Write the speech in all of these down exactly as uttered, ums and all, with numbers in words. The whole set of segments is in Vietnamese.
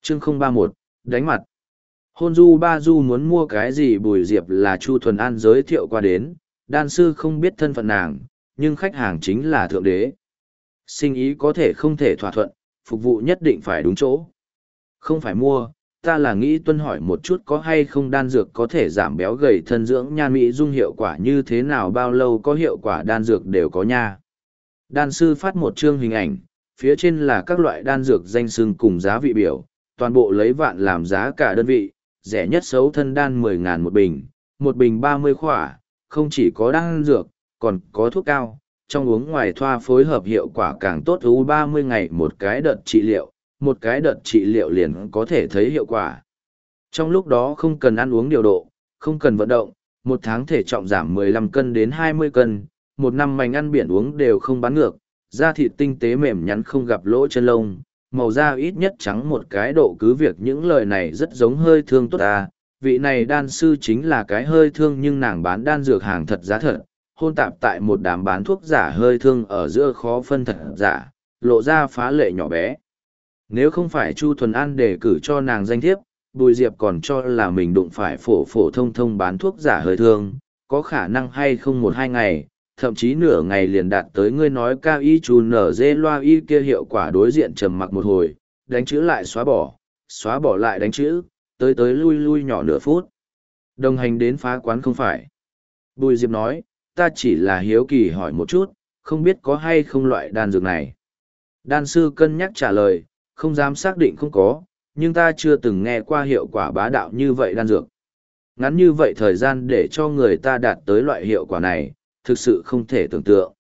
chương không ba một, đánh mặt. Hôn du ba du muốn mua cái gì Bùi Diệp là Chu Thuần An giới thiệu qua đến, đan sư không biết thân phận nàng, nhưng khách hàng chính là thượng đế. Sinh ý có thể không thể thỏa thuận, phục vụ nhất định phải đúng chỗ. Không phải mua, ta là nghĩ tuân hỏi một chút có hay không đan dược có thể giảm béo gầy thân dưỡng nhan mỹ dung hiệu quả như thế nào bao lâu có hiệu quả đan dược đều có nha. Đan sư phát một chương hình ảnh, phía trên là các loại đan dược danh xưng cùng giá vị biểu, toàn bộ lấy vạn làm giá cả đơn vị, rẻ nhất xấu thân đan mười ngàn một bình, một bình ba mươi khỏa, không chỉ có đan dược, còn có thuốc cao, trong uống ngoài thoa phối hợp hiệu quả càng tốt u ba mươi ngày một cái đợt trị liệu, một cái đợt trị liệu liền có thể thấy hiệu quả. Trong lúc đó không cần ăn uống điều độ, không cần vận động, một tháng thể trọng giảm mười lăm cân đến hai mươi cân, một năm mành ăn biển uống đều không bán ngược, da thịt tinh tế mềm nhắn không gặp lỗ chân lông, màu da ít nhất trắng một cái độ cứ việc những lời này rất giống hơi thương tốt ta. Vị này đan sư chính là cái hơi thương nhưng nàng bán đan dược hàng thật giá thật, hôn tạp tại một đám bán thuốc giả hơi thương ở giữa khó phân thật giả, lộ ra phá lệ nhỏ bé. Nếu không phải Chu Thuần An đề cử cho nàng danh thiếp, Bùi Diệp còn cho là mình đụng phải phổ phổ thông thông bán thuốc giả hơi thương, có khả năng hay không một hai ngày, thậm chí nửa ngày liền đạt tới ngươi nói cao y chu nở dê loa y kia hiệu quả. Đối diện trầm mặc một hồi, đánh chữ lại xóa bỏ, xóa bỏ lại đánh chữ, tới tới lui lui nhỏ nửa phút. Đồng hành đến phá quán không phải. Bùi Diệp nói, ta chỉ là hiếu kỳ hỏi một chút, không biết có hay không loại đan dược này. Đan sư cân nhắc trả lời, không dám xác định không có, nhưng ta chưa từng nghe qua hiệu quả bá đạo như vậy đan dược. Ngắn như vậy thời gian để cho người ta đạt tới loại hiệu quả này, thực sự không thể tưởng tượng.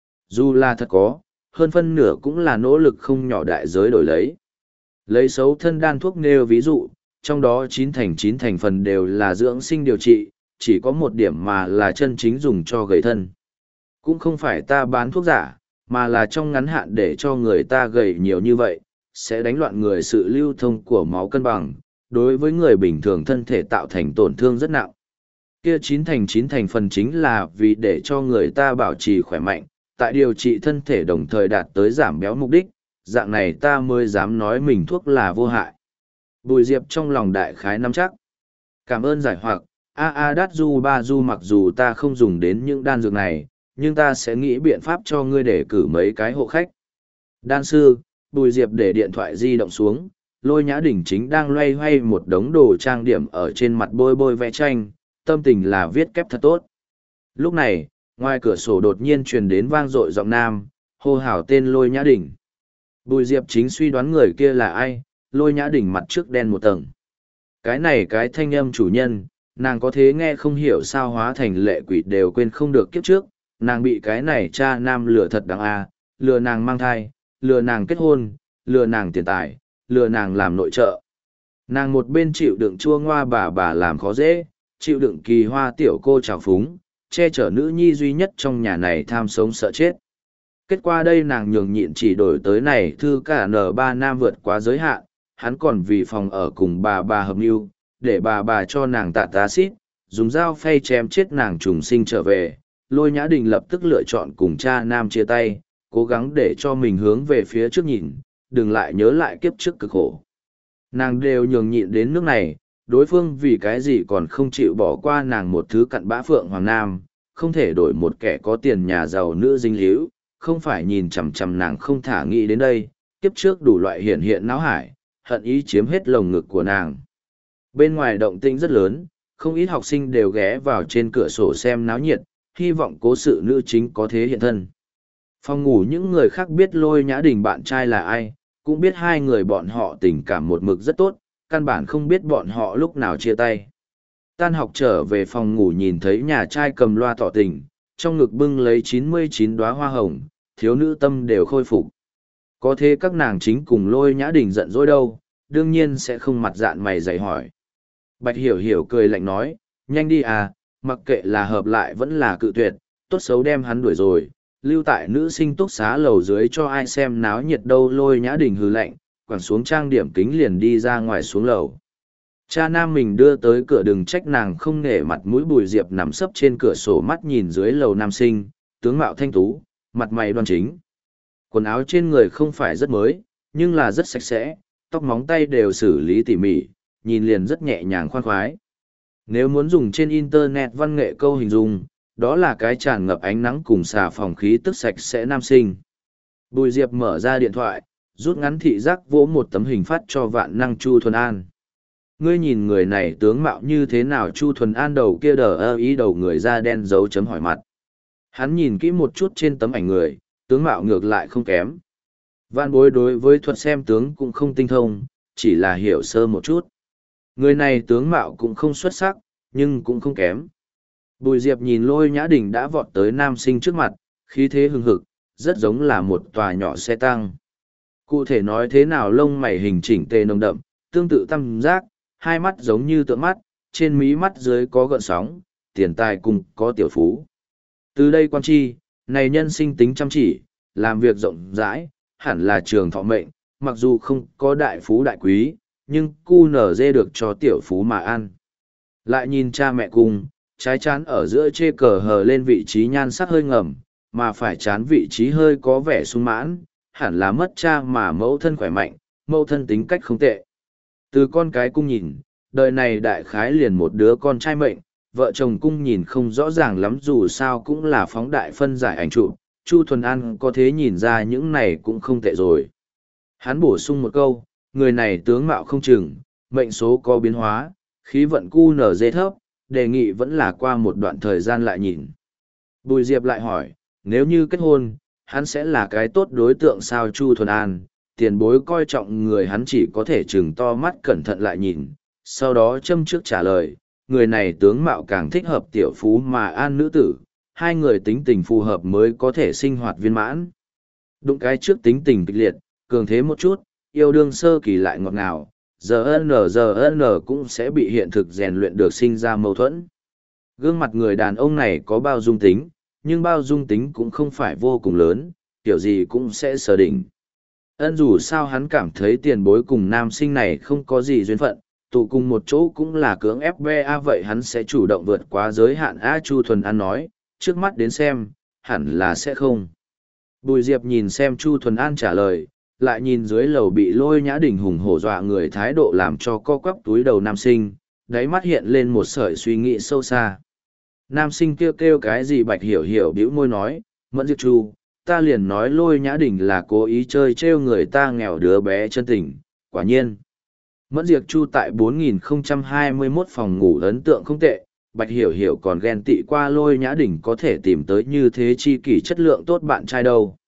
Dù là thật có, hơn phân nửa cũng là nỗ lực không nhỏ đại giới đổi lấy. Lấy xấu thân đan thuốc nêu ví dụ, trong đó chín thành chín thành phần đều là dưỡng sinh điều trị, chỉ có một điểm mà là chân chính dùng cho gầy thân. Cũng không phải ta bán thuốc giả, mà là trong ngắn hạn để cho người ta gầy nhiều như vậy, sẽ đánh loạn người sự lưu thông của máu cân bằng, đối với người bình thường thân thể tạo thành tổn thương rất nặng. Kia chín thành chín thành phần chính là vì để cho người ta bảo trì khỏe mạnh, tại điều trị thân thể đồng thời đạt tới giảm béo mục đích, dạng này ta mới dám nói mình thuốc là vô hại. Bùi Diệp trong lòng đại khái nắm chắc. Cảm ơn giải hoặc, a a đát du ba du mặc dù ta không dùng đến những đan dược này, nhưng ta sẽ nghĩ biện pháp cho ngươi để cử mấy cái hộ khách. Đan sư, Bùi Diệp để điện thoại di động xuống, Lôi Nhã Đình chính đang loay hoay một đống đồ trang điểm ở trên mặt bôi bôi vẽ tranh, tâm tình là viết kép thật tốt. Lúc này, ngoài cửa sổ đột nhiên truyền đến vang dội giọng nam, hô hào tên Lôi Nhã Đình. Bùi Diệp chính suy đoán người kia là ai, Lôi Nhã Đình mặt trước đen một tầng. Cái này cái thanh âm chủ nhân, nàng có thế nghe không hiểu sao hóa thành lệ quỷ đều quên không được kiếp trước, nàng bị cái này cha nam lừa thật đáng a, lừa nàng mang thai, lừa nàng kết hôn, lừa nàng tiền tài, lừa nàng làm nội trợ. Nàng một bên chịu đựng chua ngoa bà bà làm khó dễ, chịu đựng kỳ hoa tiểu cô trào phúng, che chở nữ nhi duy nhất trong nhà này tham sống sợ chết. Kết quả đây nàng nhường nhịn chỉ đổi tới này thư cả nở ba nam vượt quá giới hạn, hắn còn vì phòng ở cùng bà bà hợp mưu, để bà bà cho nàng tạ tá xít, dùng dao phay chém chết nàng trùng sinh trở về. Lôi Nhã Đình lập tức lựa chọn cùng cha nam chia tay, cố gắng để cho mình hướng về phía trước nhìn, đừng lại nhớ lại kiếp trước cực khổ. Nàng đều nhường nhịn đến nước này, đối phương vì cái gì còn không chịu bỏ qua nàng một thứ cặn bã phượng hoàng nam, không thể đổi một kẻ có tiền nhà giàu nữ dinh líu, không phải nhìn chằm chằm nàng không thả nghĩ đến đây, kiếp trước đủ loại hiện hiện náo hải, hận ý chiếm hết lồng ngực của nàng. Bên ngoài động tĩnh rất lớn, không ít học sinh đều ghé vào trên cửa sổ xem náo nhiệt, hy vọng cố sự nữ chính có thế hiện thân. Phòng ngủ những người khác biết Lôi Nhã Đình bạn trai là ai, cũng biết hai người bọn họ tình cảm một mực rất tốt, căn bản không biết bọn họ lúc nào chia tay. Tan học trở về phòng ngủ nhìn thấy nhà trai cầm loa tỏ tình, trong ngực bưng lấy chín mươi chín đóa hoa hồng, thiếu nữ tâm đều khôi phục. Có thế các nàng chính cùng Lôi Nhã Đình giận dỗi đâu, đương nhiên sẽ không mặt dạn mày dày hỏi. Bạch Hiểu Hiểu cười lạnh nói, nhanh đi à, mặc kệ là hợp lại vẫn là cự tuyệt, tốt xấu đem hắn đuổi rồi, lưu tại nữ sinh túc xá lầu dưới cho ai xem náo nhiệt đâu. Lôi Nhã Đình hừ lạnh, quẳng xuống trang điểm kính liền đi ra ngoài xuống lầu. Cha nam mình đưa tới cửa đừng trách nàng không nể mặt mũi. Bùi Diệp nằm sấp trên cửa sổ mắt nhìn dưới lầu nam sinh, tướng mạo thanh tú, mặt mày đoan chính. Quần áo trên người không phải rất mới, nhưng là rất sạch sẽ, tóc móng tay đều xử lý tỉ mỉ, nhìn liền rất nhẹ nhàng khoan khoái. Nếu muốn dùng trên Internet văn nghệ câu hình dung, đó là cái tràn ngập ánh nắng cùng xà phòng khí tức sạch sẽ nam sinh. Bùi Diệp mở ra điện thoại, rút ngắn thị giác vỗ một tấm hình phát cho vạn năng Chu Thuần An. Ngươi nhìn người này tướng mạo như thế nào? Chu Thuần An đầu kia đờ ơ ý đầu người da đen dấu chấm hỏi mặt. Hắn nhìn kỹ một chút trên tấm ảnh người, tướng mạo ngược lại không kém. Vạn bối đối với thuật xem tướng cũng không tinh thông, chỉ là hiểu sơ một chút. Người này tướng mạo cũng không xuất sắc, nhưng cũng không kém. Bùi Diệp nhìn Lôi Nhã Đình đã vọt tới nam sinh trước mặt, khí thế hừng hực, rất giống là một tòa nhỏ xe tăng. Cụ thể nói thế nào, lông mày hình chỉnh tề nồng đậm, tương tự tam giác, hai mắt giống như tượng mắt, trên mí mắt dưới có gợn sóng, tiền tài cùng có tiểu phú. Từ đây quan chi, này nhân sinh tính chăm chỉ, làm việc rộng rãi, hẳn là trường thọ mệnh, mặc dù không có đại phú đại quý, nhưng cu nở dê được cho tiểu phú mà ăn. Lại nhìn cha mẹ cùng, trái chán ở giữa chê cờ hờ lên vị trí nhan sắc hơi ngầm, mà phải chán vị trí hơi có vẻ sung mãn, hẳn là mất cha mà mẫu thân khỏe mạnh, mẫu thân tính cách không tệ. Từ con cái cung nhìn, đời này đại khái liền một đứa con trai mệnh, vợ chồng cung nhìn không rõ ràng lắm, dù sao cũng là phóng đại phân giải ảnh chụp. Chu Thuần An có thế nhìn ra những này cũng không tệ rồi. Hắn bổ sung một câu, người này tướng mạo không chừng, mệnh số có biến hóa, khí vận cu nở dê thấp, đề nghị vẫn là qua một đoạn thời gian lại nhìn. Bùi Diệp lại hỏi, nếu như kết hôn, hắn sẽ là cái tốt đối tượng sao? Chu Thuần An, tiền bối coi trọng người, hắn chỉ có thể chừng to mắt cẩn thận lại nhìn, sau đó châm trước trả lời, người này tướng mạo càng thích hợp tiểu phú mà an nữ tử, hai người tính tình phù hợp mới có thể sinh hoạt viên mãn. Đụng cái trước tính tình kịch liệt, cường thế một chút, yêu đương sơ kỳ lại ngọt ngào, giờ n giờ n cũng sẽ bị hiện thực rèn luyện được sinh ra mâu thuẫn. Gương mặt người đàn ông này có bao dung tính, nhưng bao dung tính cũng không phải vô cùng lớn, kiểu gì cũng sẽ sở đỉnh. Ân dù sao hắn cảm thấy tiền bối cùng nam sinh này không có gì duyên phận, tụ cùng một chỗ cũng là cưỡng ép bê a, vậy hắn sẽ chủ động vượt quá giới hạn a. Chu Thuần An nói, trước mắt đến xem, hẳn là sẽ không. Bùi Diệp nhìn xem Chu Thuần An trả lời, lại nhìn dưới lầu bị Lôi Nhã Đình hùng hổ dọa người thái độ làm cho co quắp túi đầu nam sinh, đáy mắt hiện lên một sợi suy nghĩ sâu xa. Nam sinh kêu kêu cái gì Bạch Hiểu Hiểu bĩu môi nói, Mẫn Diệp Chu, ta liền nói Lôi Nhã Đình là cố ý chơi trêu người ta nghèo đứa bé chân tình, quả nhiên. Mẫn Diệp Chu tại bốn nghìn không trăm hai mươi mốt phòng ngủ ấn tượng không tệ, Bạch Hiểu Hiểu còn ghen tị qua Lôi Nhã Đình có thể tìm tới như thế chi kỷ chất lượng tốt bạn trai đâu.